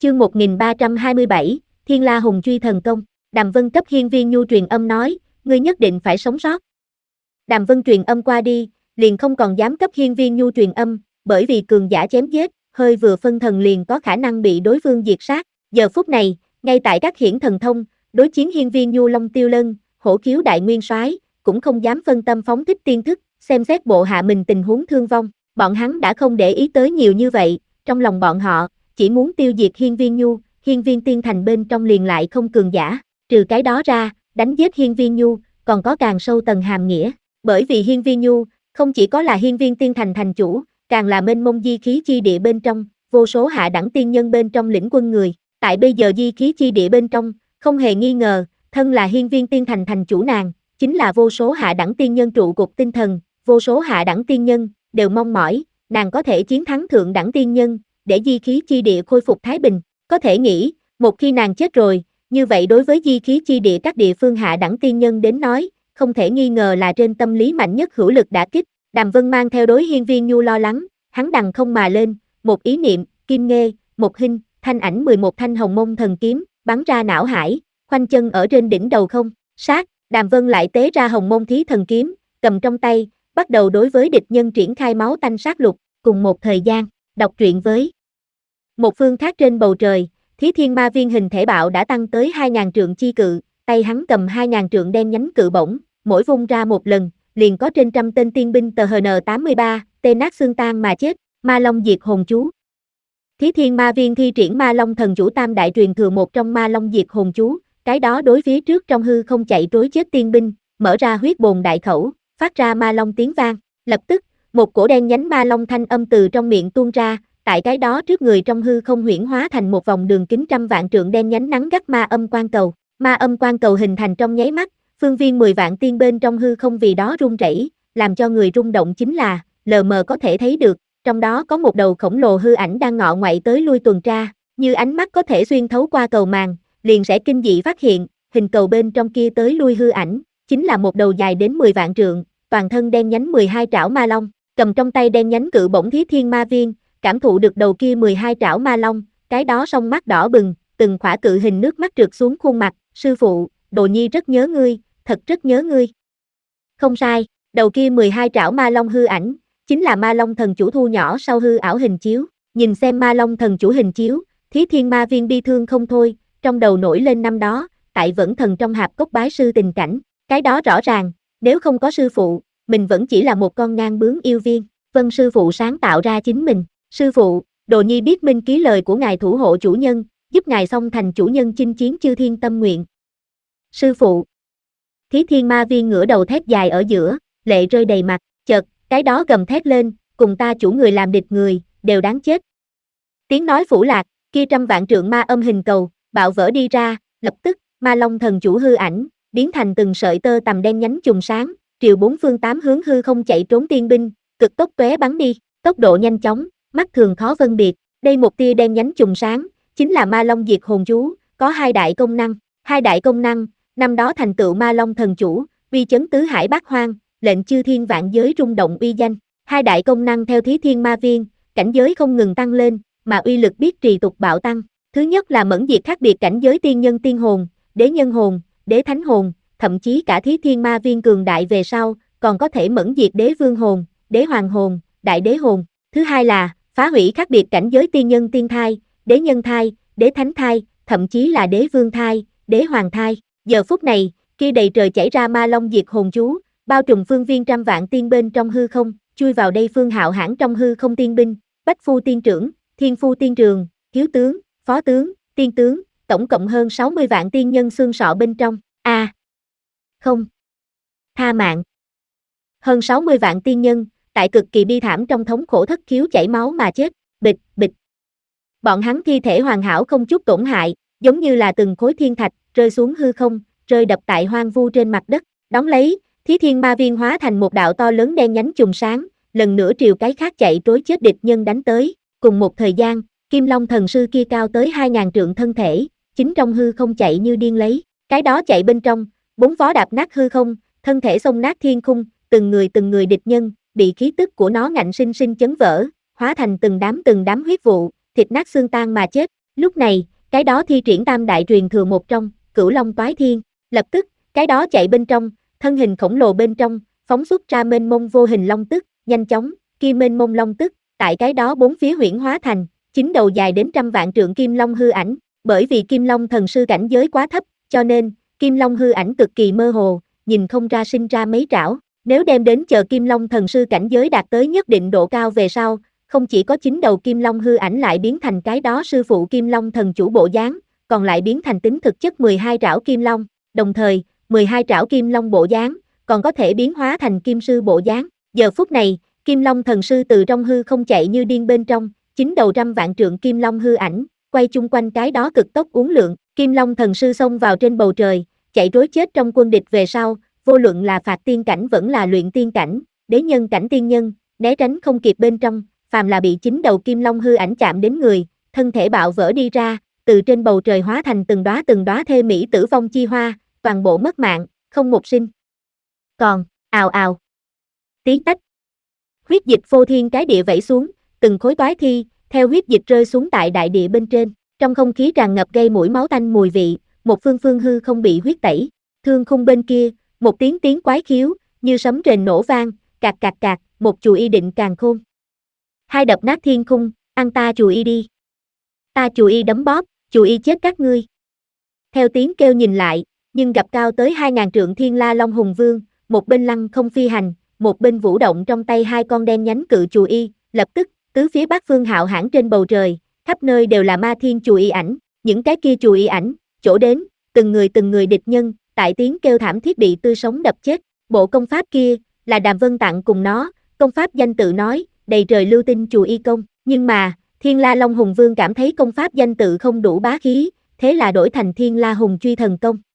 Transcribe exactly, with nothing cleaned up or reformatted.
Chương một nghìn ba trăm hai mươi bảy, Thiên La Hùng Truy Thần Công. Đàm Vân cấp Hiên Viên Nhu truyền âm nói, ngươi nhất định phải sống sót. Đàm Vân truyền âm qua đi, liền không còn dám cấp Hiên Viên Nhu truyền âm, bởi vì cường giả chém giết, hơi vừa phân thần liền có khả năng bị đối phương diệt sát. Giờ phút này, ngay tại các hiển thần thông, đối chiến Hiên Viên Nhu Long Tiêu Lân, Hổ Khiếu Đại Nguyên Soái, cũng không dám phân tâm phóng thích tiên thức, xem xét bộ hạ mình tình huống thương vong. Bọn hắn đã không để ý tới nhiều như vậy, trong lòng bọn họ chỉ muốn tiêu diệt Hiên Viên Nhu. Hiên Viên Tiên Thành bên trong liền lại không cường giả, trừ cái đó ra, đánh giết Hiên Viên Nhu, còn có càng sâu tầng hàm nghĩa. Bởi vì Hiên Viên Nhu, không chỉ có là Hiên Viên Tiên Thành thành chủ, càng là mênh mông di khí chi địa bên trong, vô số hạ đẳng tiên nhân bên trong lĩnh quân người. Tại bây giờ di khí chi địa bên trong, không hề nghi ngờ, thân là Hiên Viên Tiên Thành thành chủ nàng, chính là vô số hạ đẳng tiên nhân trụ cột tinh thần, vô số hạ đẳng tiên nhân, đều mong mỏi, nàng có thể chiến thắng thượng đẳng tiên nhân, để di khí chi địa khôi phục thái bình. Có thể nghĩ, một khi nàng chết rồi, như vậy đối với di khí chi địa các địa phương hạ đẳng tiên nhân đến nói, không thể nghi ngờ là trên tâm lý mạnh nhất hữu lực đả kích. Đàm Vân mang theo đối Hiên Viên Nhu lo lắng, hắn đằng không mà lên, một ý niệm, kim nghê, một hình, thanh ảnh mười một thanh hồng mông thần kiếm, bắn ra não hải, khoanh chân ở trên đỉnh đầu không, sát, Đàm Vân lại tế ra hồng mông thí thần kiếm, cầm trong tay, bắt đầu đối với địch nhân triển khai máu tanh sát lục. Cùng một thời gian, đọc truyện với một phương khác trên bầu trời, Thí Thiên Ma Viên hình thể bạo đã tăng tới hai nghìn trượng chi cự, tay hắn cầm hai nghìn trượng đen nhánh cự bổng, mỗi vung ra một lần, liền có trên trăm tên tiên binh tờ H N tám mươi ba, tê nát xương tan mà chết. Ma Long Diệt Hồn Chú. Thí Thiên Ma Viên thi triển Ma Long Thần Chủ Tam Đại truyền thừa một trong Ma Long Diệt Hồn Chú, cái đó đối phía trước trong hư không chạy trối chết tiên binh, mở ra huyết bồn đại khẩu, phát ra ma long tiếng vang, lập tức, một cổ đen nhánh ma long thanh âm từ trong miệng tuôn ra, tại cái đó trước người trong hư không huyễn hóa thành một vòng đường kính trăm vạn trượng đen nhánh nắng gắt ma âm quan cầu. Ma âm quan cầu hình thành trong nháy mắt, phương viên mười vạn tiên bên trong hư không vì đó rung rẩy, làm cho người rung động chính là, lờ mờ có thể thấy được, trong đó có một đầu khổng lồ hư ảnh đang ngọ ngoại tới lui tuần tra, như ánh mắt có thể xuyên thấu qua cầu màng, liền sẽ kinh dị phát hiện, hình cầu bên trong kia tới lui hư ảnh, chính là một đầu dài đến mười vạn trượng, toàn thân đen nhánh mười hai trảo ma long, cầm trong tay đen nhánh cự bổng Thí Thiên Ma Viên, cảm thụ được đầu kia mười hai trảo ma long, cái đó song mắt đỏ bừng, từng khỏa cự hình nước mắt trượt xuống khuôn mặt, sư phụ, Đồ Nhi rất nhớ ngươi, thật rất nhớ ngươi. Không sai, đầu kia mười hai trảo ma long hư ảnh, chính là Ma Long Thần Chủ thu nhỏ sau hư ảo hình chiếu, nhìn xem Ma Long Thần Chủ hình chiếu, Thí Thiên Ma Viên bi thương không thôi, trong đầu nổi lên năm đó, tại Vẫn Thần trong hạp cốc bái sư tình cảnh, cái đó rõ ràng, nếu không có sư phụ, mình vẫn chỉ là một con ngang bướng yêu viên, vâng sư phụ sáng tạo ra chính mình, sư phụ, Đồ Nhi biết minh ký lời của ngài thủ hộ chủ nhân, giúp ngài song thành chủ nhân chinh chiến chư thiên tâm nguyện. Sư phụ. Thí Thiên Ma Viên ngửa đầu thét dài ở giữa, lệ rơi đầy mặt, chợt, cái đó gầm thét lên, cùng ta chủ người làm địch người, đều đáng chết. Tiếng nói phủ lạc, kia trăm vạn trượng ma âm hình cầu, bạo vỡ đi ra, lập tức, Ma Long Thần Chủ hư ảnh, biến thành từng sợi tơ tằm đen nhánh trùng sáng, triều bốn phương tám hướng hư không chạy trốn tiên binh, cực tốc tóe bắn đi, tốc độ nhanh chóng, mắt thường khó phân biệt. Đây một tia đen nhánh trùng sáng, chính là Ma Long Diệt Hồn Chú, có hai đại công năng, hai đại công năng, năm đó thành tựu Ma Long Thần Chủ, uy chấn tứ hải bát hoang, lệnh chư thiên vạn giới rung động uy danh. Hai đại công năng theo Thí Thiên Ma Viên, cảnh giới không ngừng tăng lên, mà uy lực biết trì tục bạo tăng. Thứ nhất là mẫn diệt khác biệt cảnh giới tiên nhân tiên hồn, đế nhân hồn, đế thánh hồn, thậm chí cả Thí Thiên Ma Viên cường đại về sau, còn có thể mẫn diệt đế vương hồn, đế hoàng hồn, đại đế hồn. Thứ hai là phá hủy khác biệt cảnh giới tiên nhân tiên thai, đế nhân thai, đế thánh thai, thậm chí là đế vương thai, đế hoàng thai. Giờ phút này, kia đầy trời chảy ra Ma Long Diệt Hồn Chú, bao trùm phương viên trăm vạn tiên bên trong hư không, chui vào đây phương hạo hãn trong hư không tiên binh, bách phu tiên trưởng, thiên phu tiên trường, thiếu tướng, phó tướng, tiên tướng, tổng cộng hơn sáu mươi vạn tiên nhân xương sọ bên trong. A. À, không. Tha mạng. Hơn sáu mươi vạn tiên nhân, tại cực kỳ bi thảm trong thống khổ thất khiếu chảy máu mà chết, bịch, bịch. Bọn hắn thi thể hoàn hảo không chút tổn hại, giống như là từng khối thiên thạch, rơi xuống hư không, rơi đập tại hoang vu trên mặt đất, đón lấy, Thí Thiên Ma Viên hóa thành một đạo to lớn đen nhánh trùng sáng, lần nữa triều cái khác chạy trối chết địch nhân đánh tới, cùng một thời gian, Kim Long Thần Sư kia cao tới hai nghìn trượng thân thể, chính trong hư không chạy như điên lấy, cái đó chạy bên trong, bốn vó đạp nát hư không, thân thể xông nát thiên khung, từng người từng người địch nhân, bị khí tức của nó ngạnh sinh sinh chấn vỡ, hóa thành từng đám từng đám huyết vụ, thịt nát xương tan mà chết. Lúc này, cái đó thi triển tam đại truyền thừa một trong, Cửu Long Toái Thiên, lập tức, cái đó chạy bên trong, thân hình khổng lồ bên trong, phóng xuất ra mênh mông vô hình long tức, nhanh chóng, kia mênh mông long tức, tại cái đó bốn phía huyễn hóa thành, chín đầu dài đến trăm vạn trượng kim long hư ảnh, bởi vì kim long thần sư cảnh giới quá thấp, cho nên, kim long hư ảnh cực kỳ mơ hồ, nhìn không ra sinh ra mấy trảo, nếu đem đến chờ kim long thần sư cảnh giới đạt tới nhất định độ cao về sau, không chỉ có chín đầu kim long hư ảnh lại biến thành cái đó sư phụ kim long thần chủ bộ dáng, còn lại biến thành tính thực chất mười hai trảo kim long, đồng thời, mười hai trảo kim long bộ dáng, còn có thể biến hóa thành kim sư bộ dáng. Giờ phút này, kim long thần sư từ trong hư không chạy như điên bên trong, chín đầu trăm vạn trượng kim long hư ảnh, quay chung quanh cái đó cực tốc uốn lượn, kim long thần sư xông vào trên bầu trời, chạy trối chết trong quân địch về sau, vô luận là phạt tiên cảnh vẫn là luyện tiên cảnh, đế nhân cảnh tiên nhân, né tránh không kịp bên trong, phàm là bị chín đầu kim long hư ảnh chạm đến người, thân thể bạo vỡ đi ra, từ trên bầu trời hóa thành từng đóa từng đóa thê mỹ tử vong chi hoa, toàn bộ mất mạng, không một sinh. Còn, ào ào, tí tách, huyết dịch phô thiên cái địa vẩy xuống, từng khối toái thi, theo huyết dịch rơi xuống tại đại địa bên trên, trong không khí tràn ngập gây mũi máu tanh mùi vị, một phương phương hư không bị huyết tẩy, thương khung bên kia, một tiếng tiếng quái khiếu, như sấm rền nổ vang, cạc cạc cạc, một chù y định càn khôn. Hai đập nát thiên khung, ăn ta chù y đi. Ta chù y đấm bóp, chù y chết các ngươi. Theo tiếng kêu nhìn lại, nhưng gặp cao tới hai ngàn trượng thiên la long hùng vương, một bên lăng không phi hành, một bên vũ động trong tay hai con đen nhánh cự chù y, lập tức, tứ phía bát phương hạo hãn trên bầu trời, khắp nơi đều là ma thiên chù y ảnh, những cái kia chù y ảnh, chỗ đến, từng người từng người địch nhân, tại tiếng kêu thảm thiết bị tươi sống đập chết, bộ công pháp kia, là Đàm Vân tặng cùng nó, công pháp danh tự nói, đầy trời lưu tinh chù y công, nhưng mà, Thiên La Long Hùng Vương cảm thấy công pháp danh tự không đủ bá khí, thế là đổi thành Thiên La Hùng Truy Thần Công.